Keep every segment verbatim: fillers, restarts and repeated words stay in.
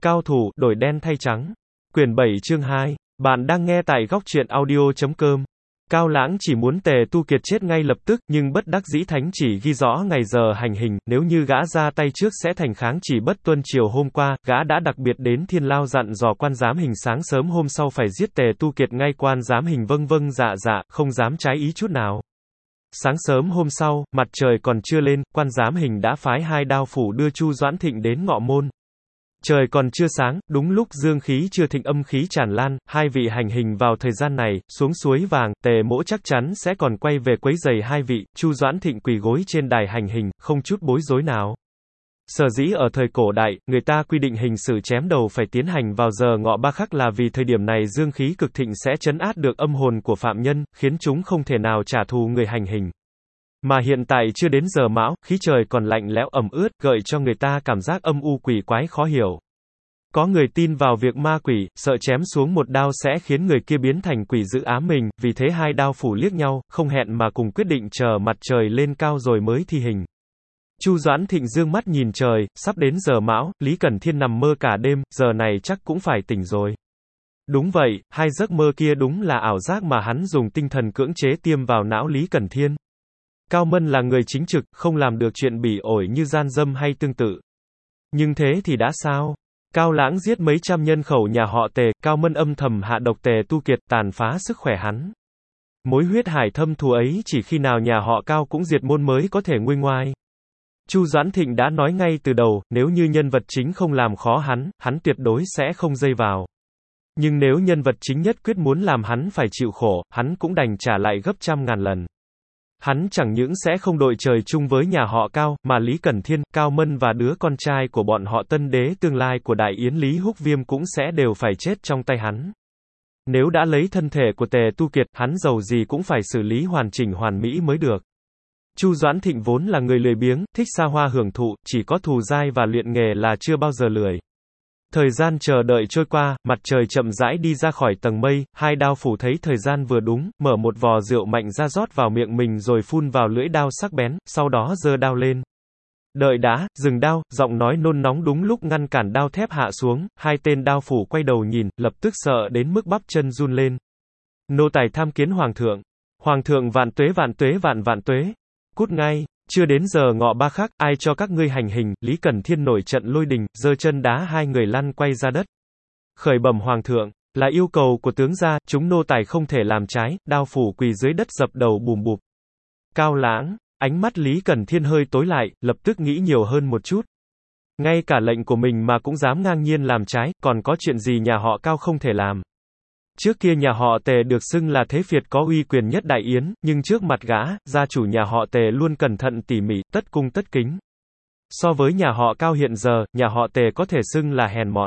Cao thủ, đổi đen thay trắng. Quyển bảy chương hai. Bạn đang nghe tại góc truyện audio chấm com. Cao Lãng chỉ muốn Tề Tu Kiệt chết ngay lập tức, nhưng bất đắc dĩ thánh chỉ ghi rõ ngày giờ hành hình, nếu như gã ra tay trước sẽ thành kháng chỉ bất tuân. Chiều hôm qua, gã đã đặc biệt đến Thiên Lao dặn dò quan giám hình sáng sớm hôm sau phải giết Tề Tu Kiệt ngay. Quan giám hình vâng vâng dạ dạ, không dám trái ý chút nào. Sáng sớm hôm sau, mặt trời còn chưa lên, quan giám hình đã phái hai đao phủ đưa Chu Doãn Thịnh đến Ngọ Môn. Trời còn chưa sáng, đúng lúc dương khí chưa thịnh âm khí tràn lan, hai vị hành hình vào thời gian này, xuống suối vàng, Tề Mỗ chắc chắn sẽ còn quay về quấy giày hai vị. Chu Doãn Thịnh quỳ gối trên đài hành hình, không chút bối rối nào. Sở dĩ ở thời cổ đại, người ta quy định hình xử chém đầu phải tiến hành vào giờ ngọ ba khắc là vì thời điểm này dương khí cực thịnh sẽ trấn át được âm hồn của phạm nhân, khiến chúng không thể nào trả thù người hành hình. Mà hiện tại chưa đến giờ mão, khí trời còn lạnh lẽo ẩm ướt, gợi cho người ta cảm giác âm u quỷ quái khó hiểu. Có người tin vào việc ma quỷ, sợ chém xuống một đao sẽ khiến người kia biến thành quỷ dữ ám mình, vì thế hai đao phủ liếc nhau, không hẹn mà cùng quyết định chờ mặt trời lên cao rồi mới thi hình. Chu Doãn Thịnh dương mắt nhìn trời, sắp đến giờ mão, Lý Cẩn Thiên nằm mơ cả đêm, giờ này chắc cũng phải tỉnh rồi. Đúng vậy, hai giấc mơ kia đúng là ảo giác mà hắn dùng tinh thần cưỡng chế tiêm vào não Lý Cẩn Thiên. Cao Mân là người chính trực, không làm được chuyện bỉ ổi như gian dâm hay tương tự. Nhưng thế thì đã sao? Cao Lãng giết mấy trăm nhân khẩu nhà họ Tề, Cao Mân âm thầm hạ độc Tề Tu Kiệt, tàn phá sức khỏe hắn. Mối huyết hải thâm thù ấy chỉ khi nào nhà họ Cao cũng diệt môn mới có thể nguôi ngoai. Chu Doãn Thịnh đã nói ngay từ đầu, nếu như nhân vật chính không làm khó hắn, hắn tuyệt đối sẽ không dây vào. Nhưng nếu nhân vật chính nhất quyết muốn làm hắn phải chịu khổ, hắn cũng đành trả lại gấp trăm ngàn lần. Hắn chẳng những sẽ không đội trời chung với nhà họ Cao, mà Lý Cẩn Thiên, Cao Mân và đứa con trai của bọn họ Tân Đế tương lai của Đại Yến Lý Húc Viêm cũng sẽ đều phải chết trong tay hắn. Nếu đã lấy thân thể của Tề Tu Kiệt, hắn dầu gì cũng phải xử lý hoàn chỉnh hoàn mỹ mới được. Chu Doãn Thịnh vốn là người lười biếng, thích xa hoa hưởng thụ, chỉ có thù dai và luyện nghề là chưa bao giờ lười. Thời gian chờ đợi trôi qua, mặt trời chậm rãi đi ra khỏi tầng mây, hai đao phủ thấy thời gian vừa đúng, mở một vò rượu mạnh ra rót vào miệng mình rồi phun vào lưỡi đao sắc bén, sau đó giơ đao lên. Đợi đã, dừng đao, giọng nói nôn nóng đúng lúc ngăn cản đao thép hạ xuống, hai tên đao phủ quay đầu nhìn, lập tức sợ đến mức bắp chân run lên. Nô tài tham kiến hoàng thượng. Hoàng thượng vạn tuế vạn tuế vạn vạn tuế. Cút ngay. Chưa đến giờ ngọ ba khắc, ai cho các ngươi hành hình. Lý Cẩn Thiên nổi trận lôi đình, giơ chân đá hai người lăn quay ra đất. Khởi bẩm hoàng thượng, là yêu cầu của tướng gia, chúng nô tài không thể làm trái. Đao phủ quỳ dưới đất dập đầu bùm bụp. Cao Lãng, ánh mắt Lý Cẩn Thiên hơi tối lại, lập tức nghĩ nhiều hơn một chút. Ngay cả lệnh của mình mà cũng dám ngang nhiên làm trái, còn có chuyện gì nhà họ Cao không thể làm. Trước kia nhà họ Tề được xưng là thế phiệt có uy quyền nhất Đại Yến, nhưng trước mặt gã, gia chủ nhà họ Tề luôn cẩn thận tỉ mỉ, tất cung tất kính. So với nhà họ Cao hiện giờ, nhà họ Tề có thể xưng là hèn mọn.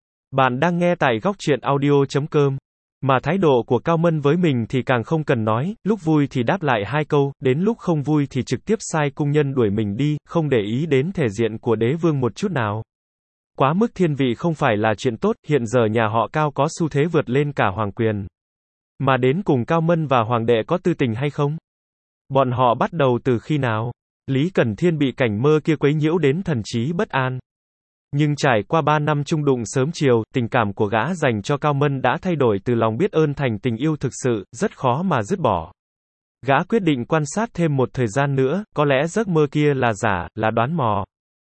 Bạn đang nghe tại góc truyện audio chấm com. Mà thái độ của Cao Mân với mình thì càng không cần nói, lúc vui thì đáp lại hai câu, đến lúc không vui thì trực tiếp sai cung nhân đuổi mình đi, không để ý đến thể diện của đế vương một chút nào. Quá mức thiên vị không phải là chuyện tốt, hiện giờ nhà họ Cao có xu thế vượt lên cả hoàng quyền. Mà đến cùng Cao Mân và hoàng đệ có tư tình hay không? Bọn họ bắt đầu từ khi nào? Lý Cẩn Thiên bị cảnh mơ kia quấy nhiễu đến thần trí bất an. Nhưng trải qua ba năm chung đụng sớm chiều, tình cảm của gã dành cho Cao Mân đã thay đổi từ lòng biết ơn thành tình yêu thực sự, rất khó mà dứt bỏ. Gã quyết định quan sát thêm một thời gian nữa, có lẽ giấc mơ kia là giả, là đoán mò.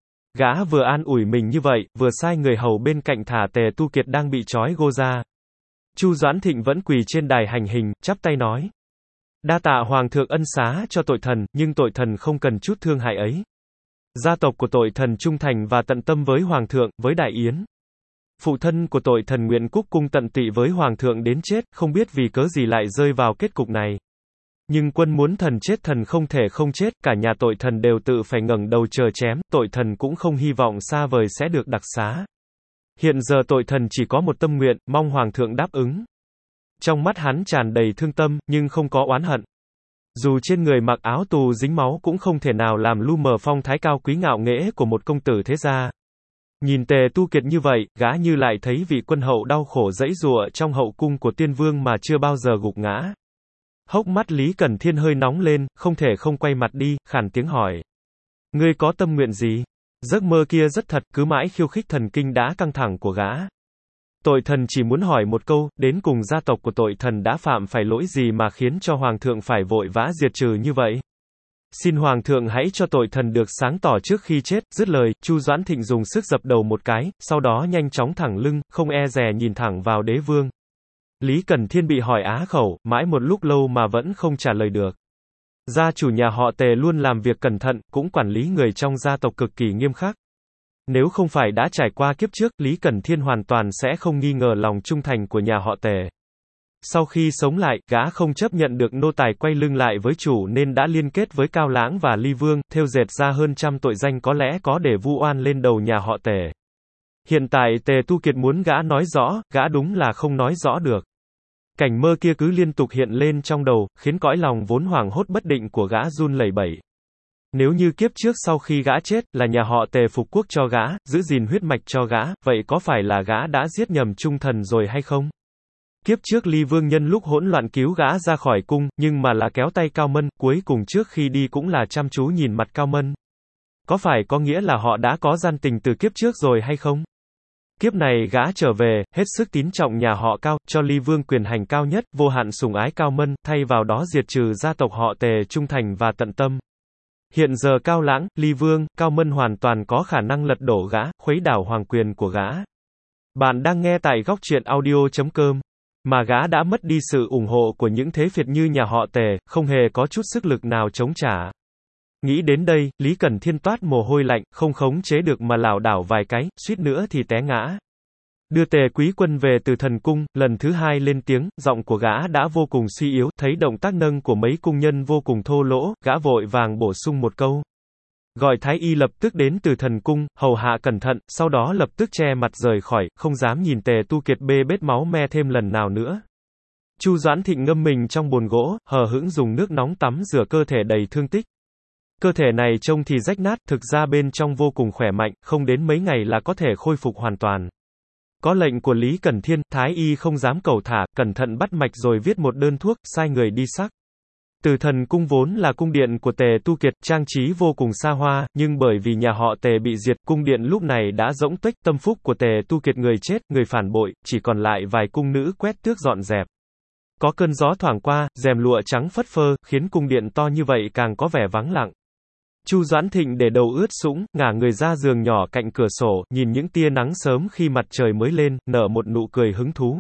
Gã vừa an ủi mình như vậy, vừa sai người hầu bên cạnh thả Tề Tu Kiệt đang bị trói gô ra. Chu Doãn Thịnh vẫn quỳ trên đài hành hình, chắp tay nói: đa tạ hoàng thượng ân xá cho tội thần, nhưng tội thần không cần chút thương hại ấy. Gia tộc của tội thần trung thành và tận tâm với hoàng thượng, với Đại Yến. Phụ thân của tội thần nguyện cúc cung tận tụy với hoàng thượng đến chết, không biết vì cớ gì lại rơi vào kết cục này. Nhưng quân muốn thần chết thần không thể không chết, cả nhà tội thần đều tự phải ngẩng đầu chờ chém, tội thần cũng không hy vọng xa vời sẽ được đặc xá. Hiện giờ tội thần chỉ có một tâm nguyện, mong hoàng thượng đáp ứng. Trong mắt hắn tràn đầy thương tâm, nhưng không có oán hận. Dù trên người mặc áo tù dính máu cũng không thể nào làm lu mờ phong thái cao quý ngạo nghễ của một công tử thế gia. Nhìn Tề Tu Kiệt như vậy, gã như lại thấy vị quân hậu đau khổ dẫy dụa trong hậu cung của tiên vương mà chưa bao giờ gục ngã. Hốc mắt Lý Cẩn Thiên hơi nóng lên, không thể không quay mặt đi, khàn tiếng hỏi: ngươi có tâm nguyện gì? Giấc mơ kia rất thật, cứ mãi khiêu khích thần kinh đã căng thẳng của gã. Tội thần chỉ muốn hỏi một câu, đến cùng gia tộc của tội thần đã phạm phải lỗi gì mà khiến cho hoàng thượng phải vội vã diệt trừ như vậy? Xin hoàng thượng hãy cho tội thần được sáng tỏ trước khi chết. Dứt lời, Chu Doãn Thịnh dùng sức dập đầu một cái, sau đó nhanh chóng thẳng lưng, không e dè nhìn thẳng vào đế vương. Lý Cẩn Thiên bị hỏi á khẩu, mãi một lúc lâu mà vẫn không trả lời được. Gia chủ nhà họ Tề luôn làm việc cẩn thận, cũng quản lý người trong gia tộc cực kỳ nghiêm khắc. Nếu không phải đã trải qua kiếp trước, Lý Cẩn Thiên hoàn toàn sẽ không nghi ngờ lòng trung thành của nhà họ Tề. Sau khi sống lại, gã không chấp nhận được nô tài quay lưng lại với chủ nên đã liên kết với Cao Lãng và Ly Vương, thêu dệt ra hơn trăm tội danh có lẽ có để vu oan lên đầu nhà họ Tề. Hiện tại Tề Tu Kiệt muốn gã nói rõ, gã đúng là không nói rõ được. Cảnh mơ kia cứ liên tục hiện lên trong đầu, khiến cõi lòng vốn hoảng hốt bất định của gã run lẩy bẩy. Nếu như kiếp trước sau khi gã chết, là nhà họ Tề phục quốc cho gã, giữ gìn huyết mạch cho gã, vậy có phải là gã đã giết nhầm trung thần rồi hay không? Kiếp trước Ly Vương nhân lúc hỗn loạn cứu gã ra khỏi cung, nhưng mà là kéo tay Cao Mân, cuối cùng trước khi đi cũng là chăm chú nhìn mặt Cao Mân. Có phải có nghĩa là họ đã có gian tình từ kiếp trước rồi hay không? Kiếp này gã trở về, hết sức tín trọng nhà họ Cao, cho Ly Vương quyền hành cao nhất, vô hạn sủng ái Cao Mân, thay vào đó diệt trừ gia tộc họ Tề trung thành và tận tâm. Hiện giờ Cao Lãng, Ly Vương, Cao Mân hoàn toàn có khả năng lật đổ gã, khuấy đảo hoàng quyền của gã. Bạn đang nghe tại góc truyện audio chấm com. Mà gã đã mất đi sự ủng hộ của những thế phiệt như nhà họ Tề, không hề có chút sức lực nào chống trả. Nghĩ đến đây, Lý Cẩn Thiên toát mồ hôi lạnh, không khống chế được mà lảo đảo vài cái, suýt nữa thì té ngã. Đưa Tề Quý Quân về từ thần cung, lần thứ hai lên tiếng, giọng của gã đã vô cùng suy yếu, thấy động tác nâng của mấy cung nhân vô cùng thô lỗ, gã vội vàng bổ sung một câu. Gọi Thái Y lập tức đến từ thần cung, hầu hạ cẩn thận, sau đó lập tức che mặt rời khỏi, không dám nhìn Tề Tu Kiệt bê bết máu me thêm lần nào nữa. Chu Doãn Thịnh ngâm mình trong bồn gỗ, hờ hững dùng nước nóng tắm rửa cơ thể đầy thương tích. Cơ thể này trông thì rách nát, thực ra bên trong vô cùng khỏe mạnh, không đến mấy ngày là có thể khôi phục hoàn toàn. Có lệnh của Lý Cẩn Thiên, Thái Y không dám cẩu thả, cẩn thận bắt mạch rồi viết một đơn thuốc, sai người đi sắc. Từ thần cung vốn là cung điện của Tề Tu Kiệt, trang trí vô cùng xa hoa, nhưng bởi vì nhà họ Tề bị diệt, cung điện lúc này đã rỗng tuếch, tâm phúc của Tề Tu Kiệt người chết, người phản bội, chỉ còn lại vài cung nữ quét tước dọn dẹp. Có cơn gió thoảng qua, rèm lụa trắng phất phơ, khiến cung điện to như vậy càng có vẻ vắng lặng. Chu Doãn Thịnh để đầu ướt sũng, ngả người ra giường nhỏ cạnh cửa sổ, nhìn những tia nắng sớm khi mặt trời mới lên, nở một nụ cười hứng thú.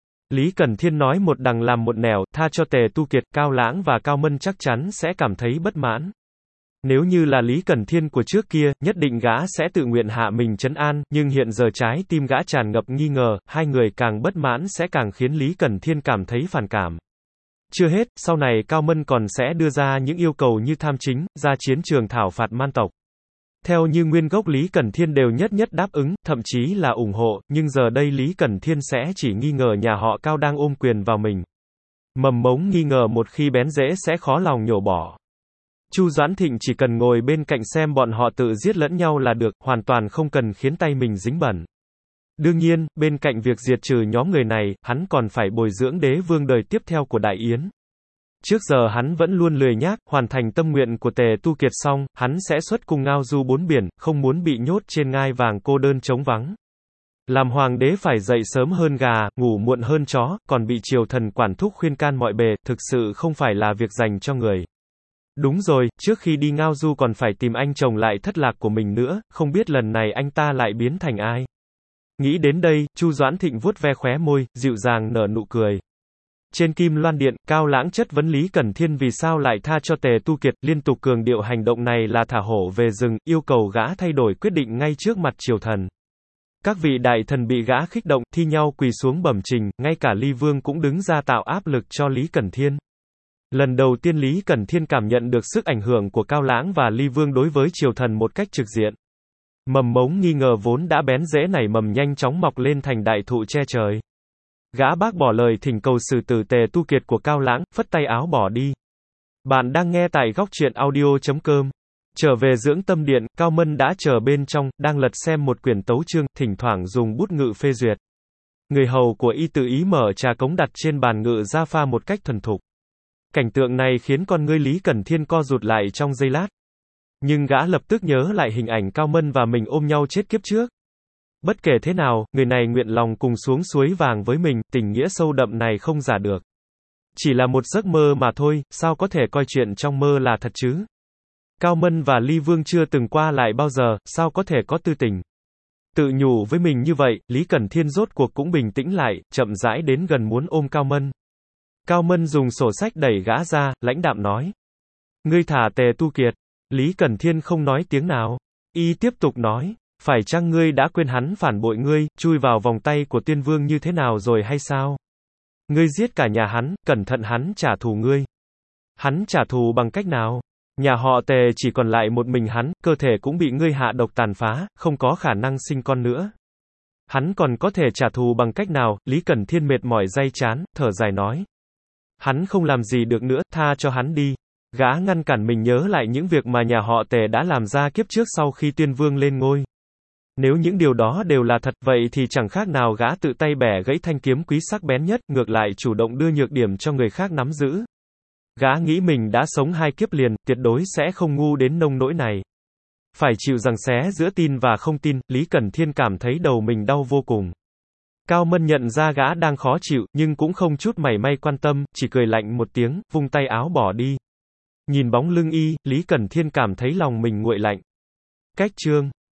Lý Cẩn Thiên nói một đằng làm một nẻo, tha cho Tề Tu Kiệt, Cao Lãng và Cao Mân chắc chắn sẽ cảm thấy bất mãn. Nếu như là Lý Cẩn Thiên của trước kia, nhất định gã sẽ tự nguyện hạ mình trấn an, nhưng hiện giờ trái tim gã tràn ngập nghi ngờ, hai người càng bất mãn sẽ càng khiến Lý Cẩn Thiên cảm thấy phản cảm. Chưa hết, sau này Cao Mân còn sẽ đưa ra những yêu cầu như tham chính, ra chiến trường thảo phạt man tộc. Theo như nguyên gốc Lý Cẩn Thiên đều nhất nhất đáp ứng, thậm chí là ủng hộ, nhưng giờ đây Lý Cẩn Thiên sẽ chỉ nghi ngờ nhà họ Cao đang ôm quyền vào mình. Mầm mống nghi ngờ một khi bén rễ sẽ khó lòng nhổ bỏ. Chu Doãn Thịnh chỉ cần ngồi bên cạnh xem bọn họ tự giết lẫn nhau là được, hoàn toàn không cần khiến tay mình dính bẩn. Đương nhiên, bên cạnh việc diệt trừ nhóm người này, hắn còn phải bồi dưỡng đế vương đời tiếp theo của Đại Yến. Trước giờ hắn vẫn luôn lười nhác, hoàn thành tâm nguyện của Tề Tu Kiệt xong, hắn sẽ xuất cung ngao du bốn biển, không muốn bị nhốt trên ngai vàng cô đơn trống vắng. Làm hoàng đế phải dậy sớm hơn gà, ngủ muộn hơn chó, còn bị triều thần quản thúc khuyên can mọi bề, thực sự không phải là việc dành cho người. Đúng rồi, trước khi đi ngao du còn phải tìm anh chồng lại thất lạc của mình nữa, không biết lần này anh ta lại biến thành ai. Nghĩ đến đây, Chu Doãn Thịnh vuốt ve khóe môi, dịu dàng nở nụ cười. Trên Kim Loan Điện, Cao Lãng chất vấn Lý Cẩn Thiên vì sao lại tha cho Tề Tu Kiệt, liên tục cường điệu hành động này là thả hổ về rừng, yêu cầu gã thay đổi quyết định ngay trước mặt triều thần. Các vị đại thần bị gã khích động, thi nhau quỳ xuống bẩm trình, ngay cả Ly Vương cũng đứng ra tạo áp lực cho Lý Cẩn Thiên. Lần đầu tiên Lý Cẩn Thiên cảm nhận được sức ảnh hưởng của Cao Lãng và Ly Vương đối với triều thần một cách trực diện. Mầm mống nghi ngờ vốn đã bén rễ nảy mầm nhanh chóng mọc lên thành đại thụ che trời. Gã bác bỏ lời thỉnh cầu xử tử Tề Tu Kiệt của Cao Lãng, phất tay áo bỏ đi. Bạn đang nghe tại góc truyện audio chấm com. Trở về dưỡng tâm điện, Cao Mân đã chờ bên trong, đang lật xem một quyển tấu chương, thỉnh thoảng dùng bút ngự phê duyệt. Người hầu của y tự ý mở trà cống đặt trên bàn ngự ra pha một cách thuần thục. Cảnh tượng này khiến con ngươi Lý Cẩn Thiên co rụt lại trong giây lát. Nhưng gã lập tức nhớ lại hình ảnh Cao Mân và mình ôm nhau chết kiếp trước. Bất kể thế nào, người này nguyện lòng cùng xuống suối vàng với mình, tình nghĩa sâu đậm này không giả được. Chỉ là một giấc mơ mà thôi, sao có thể coi chuyện trong mơ là thật chứ? Cao Mân và Ly Vương chưa từng qua lại bao giờ, sao có thể có tư tình? Tự nhủ với mình như vậy, Lý Cẩn Thiên rốt cuộc cũng bình tĩnh lại, chậm rãi đến gần muốn ôm Cao Mân. Cao Mân dùng sổ sách đẩy gã ra, lãnh đạm nói. Ngươi thả Tề Tu Kiệt. Lý Cẩn Thiên không nói tiếng nào. Y tiếp tục nói. Phải chăng ngươi đã quên hắn phản bội ngươi, chui vào vòng tay của Tiên Vương như thế nào rồi hay sao? Ngươi giết cả nhà hắn, cẩn thận hắn trả thù ngươi. Hắn trả thù bằng cách nào? Nhà họ Tề chỉ còn lại một mình hắn, cơ thể cũng bị ngươi hạ độc tàn phá, không có khả năng sinh con nữa. Hắn còn có thể trả thù bằng cách nào? Lý Cẩn Thiên mệt mỏi day chán, thở dài nói. Hắn không làm gì được nữa, tha cho hắn đi. Gã ngăn cản mình nhớ lại những việc mà nhà họ Tề đã làm ra kiếp trước sau khi Tiên Vương lên ngôi. Nếu những điều đó đều là thật, vậy thì chẳng khác nào gã tự tay bẻ gãy thanh kiếm quý sắc bén nhất, ngược lại chủ động đưa nhược điểm cho người khác nắm giữ. Gã nghĩ mình đã sống hai kiếp liền, tuyệt đối sẽ không ngu đến nông nỗi này. Phải chịu giằng xé giữa tin và không tin, Lý Cẩn Thiên cảm thấy đầu mình đau vô cùng. Cao Mân nhận ra gã đang khó chịu, nhưng cũng không chút mảy may quan tâm, chỉ cười lạnh một tiếng, vung tay áo bỏ đi. Nhìn bóng lưng y, Lý Cẩn Thiên cảm thấy lòng mình nguội lạnh. Cách chương